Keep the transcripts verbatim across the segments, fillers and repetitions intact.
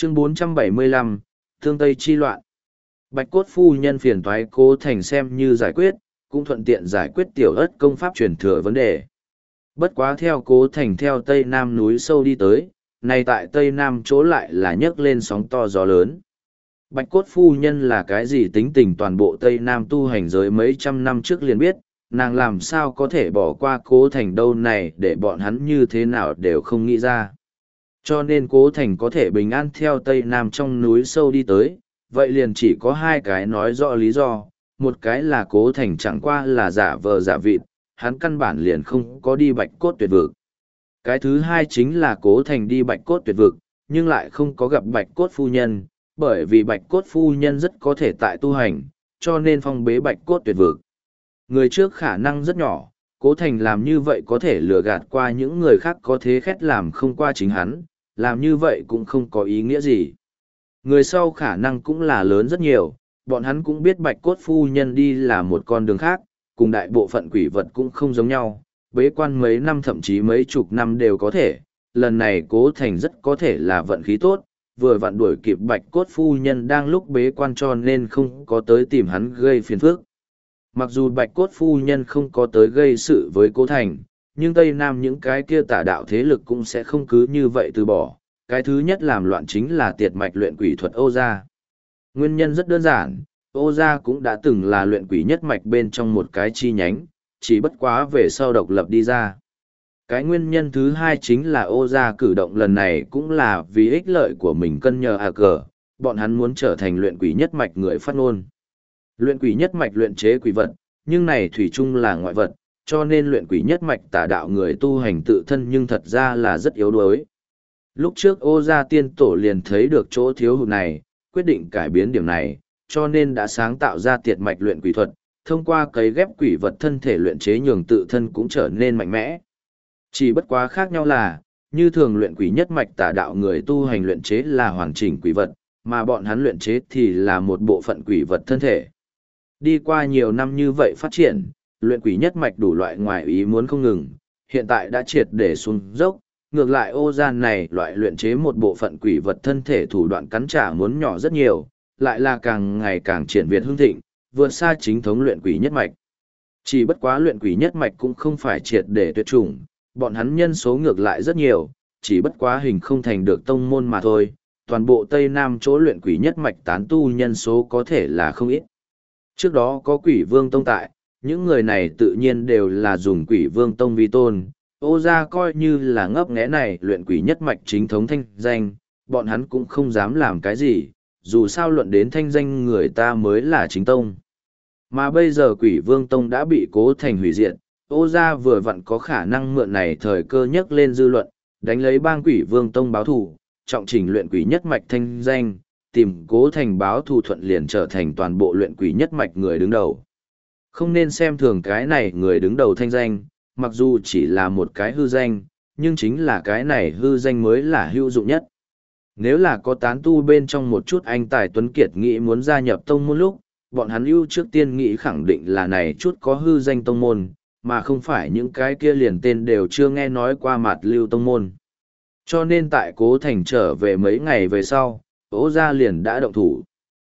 Chương bốn trăm bảy mươi lăm, Thương Tây chi loạn. Bạch cốt phu nhân phiền toái Cố Thành xem như giải quyết, cũng thuận tiện giải quyết tiểu ất công pháp truyền thừa vấn đề. Bất quá theo Cố Thành theo Tây Nam núi sâu đi tới, này tại Tây Nam chỗ lại là nhấc lên sóng to gió lớn. Bạch cốt phu nhân là cái gì tính tình toàn bộ Tây Nam tu hành giới mấy trăm năm trước liền biết, nàng làm sao có thể bỏ qua Cố Thành đâu này để bọn hắn như thế nào đều không nghĩ ra. Cho nên Cố Thành có thể bình an theo Tây Nam trong núi sâu đi tới, vậy liền chỉ có hai cái nói rõ lý do, một cái là Cố Thành chẳng qua là giả vờ giả vịt, hắn căn bản liền không có đi Bạch cốt tuyệt vực. Cái thứ hai chính là Cố Thành đi Bạch cốt tuyệt vực, nhưng lại không có gặp Bạch cốt phu nhân, bởi vì Bạch cốt phu nhân rất có thể tại tu hành, cho nên phong bế Bạch cốt tuyệt vực. Người trước khả năng rất nhỏ, Cố Thành làm như vậy có thể lừa gạt qua những người khác có thế khét làm không qua chính hắn, làm như vậy cũng không có ý nghĩa gì. Người sau khả năng cũng là lớn rất nhiều, bọn hắn cũng biết Bạch cốt phu nhân đi là một con đường khác, cùng đại bộ phận quỷ vật cũng không giống nhau, bế quan mấy năm thậm chí mấy chục năm đều có thể, lần này Cố Thành rất có thể là vận khí tốt, vừa vặn đuổi kịp Bạch cốt phu nhân đang lúc bế quan cho nên không có tới tìm hắn gây phiền phức. Mặc dù Bạch cốt phu nhân không có tới gây sự với Cố Thành, nhưng Tây Nam những cái kia tà đạo thế lực cũng sẽ không cứ như vậy từ bỏ. Cái thứ nhất làm loạn chính là tiệt mạch luyện quỷ thuật Ô Gia. Nguyên nhân rất đơn giản, Ô Gia cũng đã từng là luyện quỷ nhất mạch bên trong một cái chi nhánh, chỉ bất quá về sau độc lập đi ra. Cái nguyên nhân thứ hai chính là Ô Gia cử động lần này cũng là vì ích lợi của mình cân nhờ à cờ, bọn hắn muốn trở thành luyện quỷ nhất mạch người phát ngôn. Luyện quỷ nhất mạch luyện chế quỷ vật, nhưng này thủy chung là ngoại vật, cho nên luyện quỷ nhất mạch tà đạo người tu hành tự thân nhưng thật ra là rất yếu đuối. Lúc trước Ô Gia tiên tổ liền thấy được chỗ thiếu hụt này, quyết định cải biến điểm này, cho nên đã sáng tạo ra tiệt mạch luyện quỷ thuật, thông qua cấy ghép quỷ vật thân thể luyện chế nhường tự thân cũng trở nên mạnh mẽ. Chỉ bất quá khác nhau là, như thường luyện quỷ nhất mạch tà đạo người tu hành luyện chế là hoàn chỉnh quỷ vật, mà bọn hắn luyện chế thì là một bộ phận quỷ vật thân thể. Đi qua nhiều năm như vậy phát triển, luyện quỷ nhất mạch đủ loại ngoài ý muốn không ngừng, hiện tại đã triệt để xuống dốc, ngược lại Ô Gia này loại luyện chế một bộ phận quỷ vật thân thể thủ đoạn cắn trả muốn nhỏ rất nhiều, lại là càng ngày càng triển việt hưng thịnh, vượt xa chính thống luyện quỷ nhất mạch. Chỉ bất quá luyện quỷ nhất mạch cũng không phải triệt để tuyệt chủng, bọn hắn nhân số ngược lại rất nhiều, chỉ bất quá hình không thành được tông môn mà thôi, toàn bộ Tây Nam chỗ luyện quỷ nhất mạch tán tu nhân số có thể là không ít. Trước đó có quỷ vương tông tại, những người này tự nhiên đều là dùng quỷ vương tông vi tôn. Ô Gia coi như là ngấp nghé này luyện quỷ nhất mạch chính thống thanh danh, bọn hắn cũng không dám làm cái gì, dù sao luận đến thanh danh người ta mới là chính tông. Mà bây giờ quỷ vương tông đã bị Cố Thành hủy diệt, Ô Gia vừa vặn có khả năng mượn này thời cơ nhấc lên dư luận, đánh lấy bang quỷ vương tông báo thù, trọng chỉnh luyện quỷ nhất mạch thanh danh, tìm Cố Thành báo thù thuận liền trở thành toàn bộ luyện quỷ nhất mạch người đứng đầu. Không nên xem thường cái này người đứng đầu thanh danh, mặc dù chỉ là một cái hư danh, nhưng chính là cái này hư danh mới là hữu dụng nhất. Nếu là có tán tu bên trong một chút anh tài tuấn kiệt nghĩ muốn gia nhập tông môn lúc, bọn hắn ưu trước tiên nghĩ khẳng định là này chút có hư danh tông môn, mà không phải những cái kia liền tên đều chưa nghe nói qua mặt lưu tông môn. Cho nên tại Cố Thành trở về mấy ngày về sau, Ô Gia liền đã động thủ.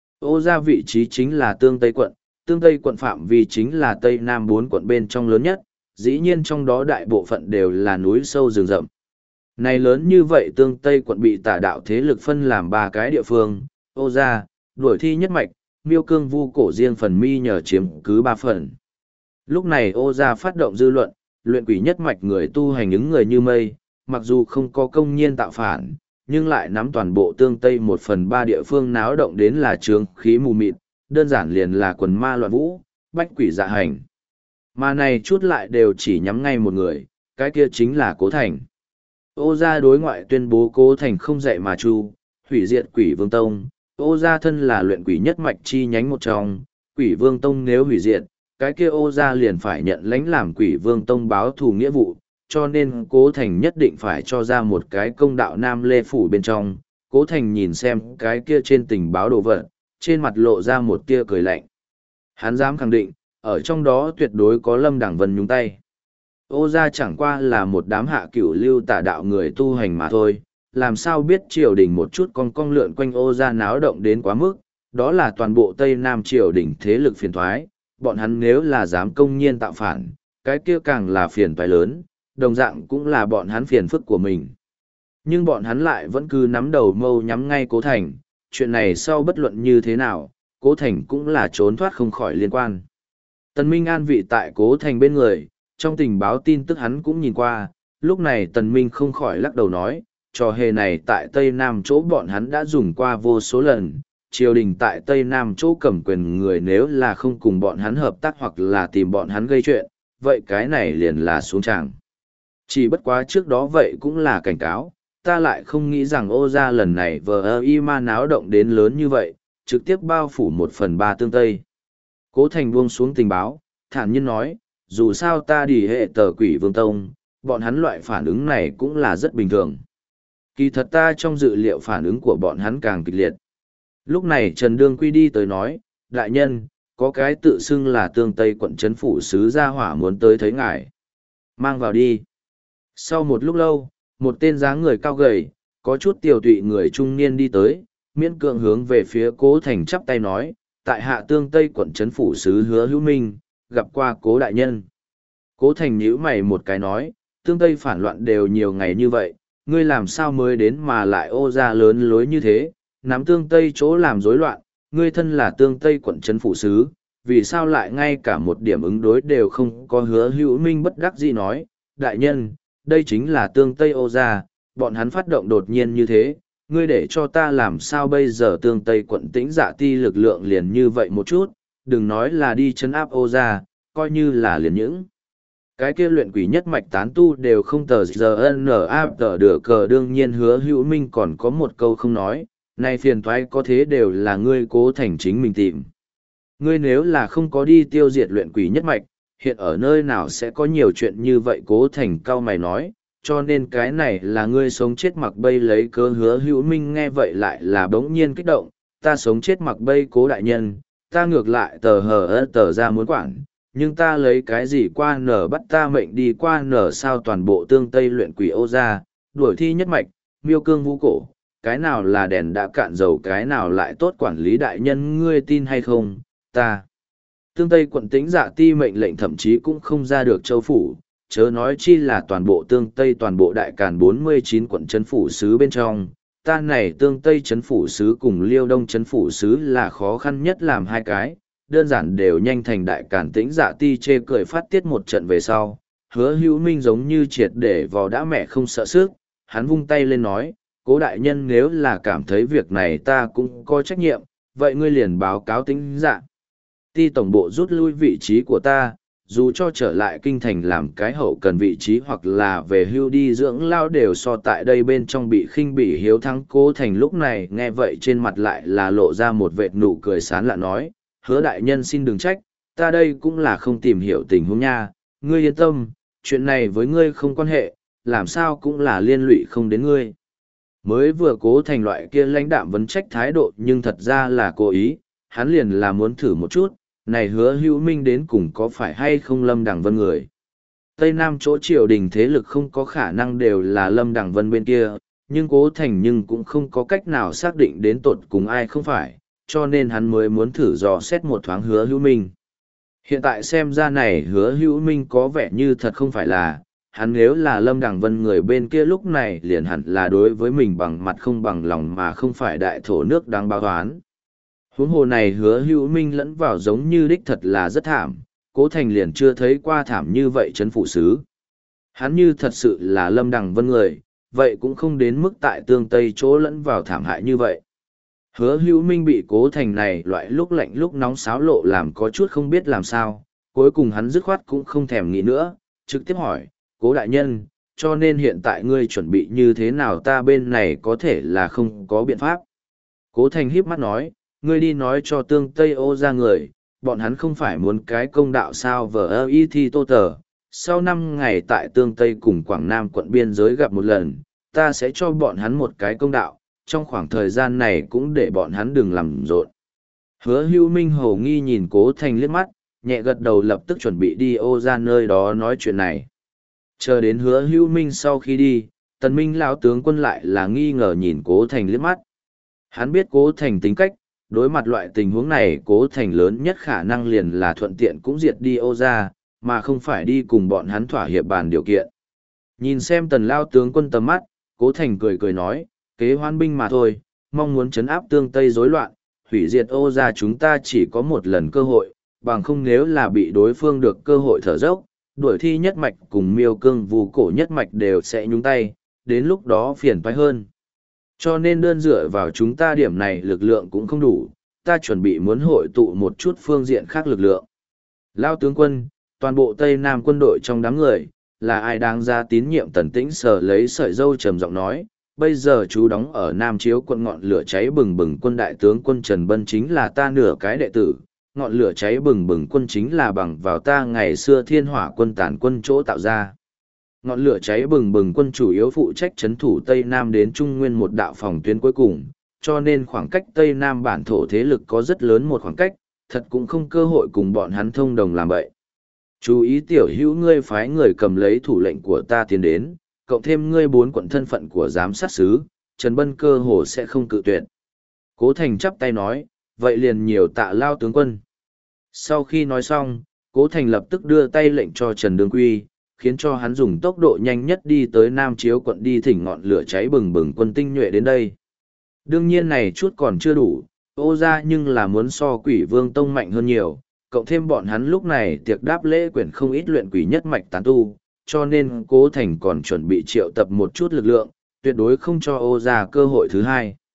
Ô Gia vị trí chính là Tương Tây quận, Tương Tây quận phạm vi chính là Tây Nam bốn quận bên trong lớn nhất, dĩ nhiên trong đó đại bộ phận đều là núi sâu rừng rậm. Này lớn như vậy Tương Tây quận bị tà đạo thế lực phân làm ba cái địa phương, Ô Gia, Đuổi Thi Nhất Mạch, Miêu Cương Vu Cổ riêng phần mi nhờ chiếm cứ ba phần. Lúc này Ô Gia phát động dư luận, luyện quỷ nhất mạch người tu hành ứng người như mây, mặc dù không có công nhiên tạo phản, nhưng lại nắm toàn bộ Tương Tây một phần ba địa phương náo động đến là trướng khí mù mịt, đơn giản liền là quần ma loạn vũ, bách quỷ dạ hành. Mà này chút lại đều chỉ nhắm ngay một người, cái kia chính là Cố Thành. Ô Gia đối ngoại tuyên bố Cố Thành không dạy mà chu, hủy diệt quỷ vương tông. Ô Gia thân là luyện quỷ nhất mạch chi nhánh một trong, quỷ vương tông nếu hủy diệt, cái kia Ô Gia liền phải nhận lãnh làm quỷ vương tông báo thù nghĩa vụ, cho nên Cố Thành nhất định phải cho ra một cái công đạo Nam Lê Phủ bên trong. Cố Thành nhìn xem cái kia trên tình báo đồ vật, trên mặt lộ ra một tia cười lạnh. Hắn dám khẳng định, ở trong đó tuyệt đối có Lâm Đẳng Vân nhúng tay. Ô Gia chẳng qua là một đám hạ cửu lưu tà đạo người tu hành mà thôi, làm sao biết triều đình một chút con cong lượn quanh ô ra náo động đến quá mức, đó là toàn bộ Tây Nam triều đình thế lực phiền thoái, bọn hắn nếu là dám công nhiên tạo phản, cái kia càng là phiền toái lớn, đồng dạng cũng là bọn hắn phiền phức của mình. Nhưng bọn hắn lại vẫn cứ nắm đầu mâu nhắm ngay Cố Thành, chuyện này sau bất luận như thế nào, Cố Thành cũng là trốn thoát không khỏi liên quan. Tần Minh an vị tại Cố Thành bên người, trong tình báo tin tức hắn cũng nhìn qua, lúc này Tần Minh không khỏi lắc đầu nói, trò hề này tại Tây Nam chỗ bọn hắn đã dùng qua vô số lần, triều đình tại Tây Nam chỗ cầm quyền người nếu là không cùng bọn hắn hợp tác hoặc là tìm bọn hắn gây chuyện, vậy cái này liền là xuống tràng. Chỉ bất quá trước đó vậy cũng là cảnh cáo, ta lại không nghĩ rằng ô gia lần này vờ ơ y ma náo động đến lớn như vậy, trực tiếp bao phủ một phần ba tương Tây. Cố Thành buông xuống tình báo, thản nhiên nói, dù sao ta đi hệ tờ quỷ vương tông, bọn hắn loại phản ứng này cũng là rất bình thường. Kỳ thật ta trong dự liệu phản ứng của bọn hắn càng kịch liệt. Lúc này Trần Đương Quy đi tới nói, đại nhân, có cái tự xưng là tương Tây quận trấn phủ sứ gia hỏa muốn tới thấy ngài. Mang vào đi. Sau một lúc lâu, một tên dáng người cao gầy, có chút tiều tụy người trung niên đi tới, miễn cưỡng hướng về phía Cố Thành chắp tay nói, tại hạ tương Tây quận trấn phủ sứ Hứa Hữu Minh, gặp qua Cố đại nhân. Cố Thành nhíu mày một cái nói, tương Tây phản loạn đều nhiều ngày như vậy, ngươi làm sao mới đến mà lại ô ra lớn lối như thế, nắm tương Tây chỗ làm rối loạn, ngươi thân là tương Tây quận trấn phủ sứ, vì sao lại ngay cả một điểm ứng đối đều không có. Hứa Hữu Minh bất đắc dĩ nói, đại nhân, đây chính là tương Tây ô ra, bọn hắn phát động đột nhiên như thế, ngươi để cho ta làm sao bây giờ. Tương Tây quận Tĩnh Dạ ti lực lượng liền như vậy một chút, đừng nói là đi chấn áp ô ra, coi như là liền những cái kia luyện quỷ nhất mạch tán tu đều không tờ giờ n áp tờ được cờ. Đương nhiên Hứa Hữu Minh còn có một câu không nói, này phiền toái có thế đều là ngươi Cố Thành chính mình tìm. Ngươi nếu là không có đi tiêu diệt luyện quỷ nhất mạch, hiện ở nơi nào sẽ có nhiều chuyện như vậy. Cố Thành cao mày nói, cho nên cái này là ngươi sống chết mặc bây lấy cớ. Hứa Hữu Minh nghe vậy lại là bỗng nhiên kích động, ta sống chết mặc bây Cố đại nhân, ta ngược lại tờ hờ ơ tờ ra muốn quản, nhưng ta lấy cái gì qua nở bắt ta mệnh đi qua nở sao. Toàn bộ tương Tây luyện quỷ ô ra, đuổi thi nhất mạch, miêu cương vũ cổ, cái nào là đèn đã cạn dầu cái nào lại tốt quản lý. Đại nhân ngươi tin hay không, ta tương Tây quận Tĩnh Dạ ti mệnh lệnh thậm chí cũng không ra được châu phủ, chớ nói chi là toàn bộ tương Tây toàn bộ đại càn bốn mươi chín quận trấn phủ sứ bên trong. Ta này tương Tây trấn phủ sứ cùng Liêu Đông trấn phủ sứ là khó khăn nhất làm hai cái, đơn giản đều nhanh thành đại càn Tĩnh Dạ ti chê cười phát tiết một trận về sau. Hứa Hữu Minh giống như triệt để vò đã mẹ không sợ sức, hắn vung tay lên nói, Cố đại nhân nếu là cảm thấy việc này ta cũng có trách nhiệm, vậy ngươi liền báo cáo Tĩnh Dạ ti tổng bộ rút lui vị trí của ta, dù cho trở lại kinh thành làm cái hậu cần vị trí hoặc là về hưu đi dưỡng lao đều so tại đây bên trong bị khinh bỉ hiếu thắng. Cố Thành lúc này nghe vậy trên mặt lại là lộ ra một vệt nụ cười sán lạ nói, Hứa đại nhân xin đừng trách, ta đây cũng là không tìm hiểu tình huống nha, ngươi yên tâm, chuyện này với ngươi không quan hệ, làm sao cũng là liên lụy không đến ngươi. Mới vừa Cố Thành loại kia lãnh đạm vấn trách thái độ nhưng thật ra là cố ý, hắn liền là muốn thử một chút, này Hứa Hữu Minh đến cùng có phải hay không Lâm Đằng Vân người. Tây Nam chỗ triều đình thế lực không có khả năng đều là Lâm Đằng Vân bên kia, nhưng Cố Thành nhưng cũng không có cách nào xác định đến tột cùng ai không phải, cho nên hắn mới muốn thử dò xét một thoáng Hứa Hữu Minh. Hiện tại xem ra này Hứa Hữu Minh có vẻ như thật không phải là, hắn nếu là Lâm Đằng Vân người bên kia lúc này liền hẳn là đối với mình bằng mặt không bằng lòng mà không phải đại thổ nước đáng báo toán. Huống hồ này Hứa Hữu Minh lẫn vào giống như đích thật là rất thảm, Cố Thành liền chưa thấy qua thảm như vậy trấn phủ sứ. Hắn như thật sự là Lâm Đằng Vân người, vậy cũng không đến mức tại tương Tây chỗ lẫn vào thảm hại như vậy. Hứa Hữu Minh bị Cố Thành này loại lúc lạnh lúc nóng xáo lộ làm có chút không biết làm sao, cuối cùng hắn dứt khoát cũng không thèm nghĩ nữa, trực tiếp hỏi, Cố đại nhân, cho nên hiện tại ngươi chuẩn bị như thế nào, ta bên này có thể là không có biện pháp. Cố Thành híp mắt nói, ngươi đi nói cho tương Tây ô ra người, bọn hắn không phải muốn cái công đạo sao. Vờ ơ y thi tô tờ, sau năm ngày tại tương Tây cùng Quảng Nam quận biên giới gặp một lần, ta sẽ cho bọn hắn một cái công đạo, trong khoảng thời gian này cũng để bọn hắn đừng làm rộn. Hứa Hữu Minh hầu nghi nhìn Cố Thành liếc mắt, nhẹ gật đầu lập tức chuẩn bị đi ô ra nơi đó nói chuyện này. Chờ đến Hứa Hữu Minh sau khi đi, Tần Minh lão tướng quân lại là nghi ngờ nhìn Cố Thành liếc mắt. Hắn biết Cố Thành tính cách, đối mặt loại tình huống này Cố Thành lớn nhất khả năng liền là thuận tiện cũng diệt đi Ô gia, mà không phải đi cùng bọn hắn thỏa hiệp bàn điều kiện. Nhìn xem Tần lão tướng quân tầm mắt, Cố Thành cười cười nói, kế hoan binh mà thôi, mong muốn chấn áp tương Tây rối loạn, hủy diệt Ô gia chúng ta chỉ có một lần cơ hội, bằng không nếu là bị đối phương được cơ hội thở dốc, đuổi thi nhất mạch cùng miêu cương vù cổ nhất mạch đều sẽ nhúng tay, đến lúc đó phiền toái hơn. Cho nên đơn dựa vào chúng ta điểm này lực lượng cũng không đủ, ta chuẩn bị muốn hội tụ một chút phương diện khác lực lượng. Lao tướng quân, toàn bộ Tây Nam quân đội trong đám người, là ai đáng ra tín nhiệm Tần Tĩnh Sở lấy sợi dâu trầm giọng nói, bây giờ chú đóng ở Nam Chiếu quận ngọn lửa cháy bừng bừng quân đại tướng quân Trần Bân chính là ta nửa cái đệ tử, ngọn lửa cháy bừng bừng quân chính là bằng vào ta ngày xưa thiên hỏa quân tàn quân chỗ tạo ra. Ngọn lửa cháy bừng bừng quân chủ yếu phụ trách trấn thủ Tây Nam đến Trung Nguyên một đạo phòng tuyến cuối cùng, cho nên khoảng cách Tây Nam bản thổ thế lực có rất lớn một khoảng cách, thật cũng không cơ hội cùng bọn hắn thông đồng làm vậy. Chú ý tiểu hữu ngươi phái người cầm lấy thủ lệnh của ta tiến đến, cộng thêm ngươi bốn quận thân phận của giám sát sứ, Trần Bân cơ hồ sẽ không cự tuyệt. Cố Thành chắp tay nói, vậy liền nhiều tạ Lao tướng quân. Sau khi nói xong, Cố Thành lập tức đưa tay lệnh cho Trần Đương Quy, khiến cho hắn dùng tốc độ nhanh nhất đi tới Nam Chiếu quận đi thỉnh ngọn lửa cháy bừng bừng quân tinh nhuệ đến đây. Đương nhiên này chút còn chưa đủ, Ô gia nhưng là muốn so Quỷ Vương Tông mạnh hơn nhiều, cộng thêm bọn hắn lúc này tiệc đáp lễ quyển không ít luyện quỷ nhất mạch tán tu, cho nên Cố Thành còn chuẩn bị triệu tập một chút lực lượng, tuyệt đối không cho Ô gia cơ hội thứ hai.